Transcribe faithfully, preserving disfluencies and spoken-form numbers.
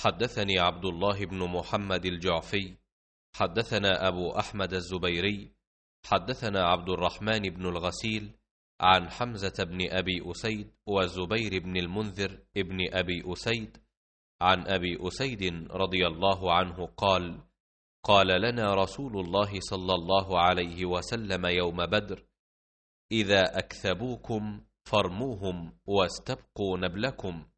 حدثني عبد الله بن محمد الجعفي حدثنا أبو أحمد الزبيري حدثنا عبد الرحمن بن الغسيل عن حمزة بن أبي أسيد وزبير بن المنذر ابن أبي أسيد عن أبي أسيد رضي الله عنه قال: قال لنا رسول الله صلى الله عليه وسلم يوم بدر: إذا أكثبوكم فارموهم واستبقوا نبلكم.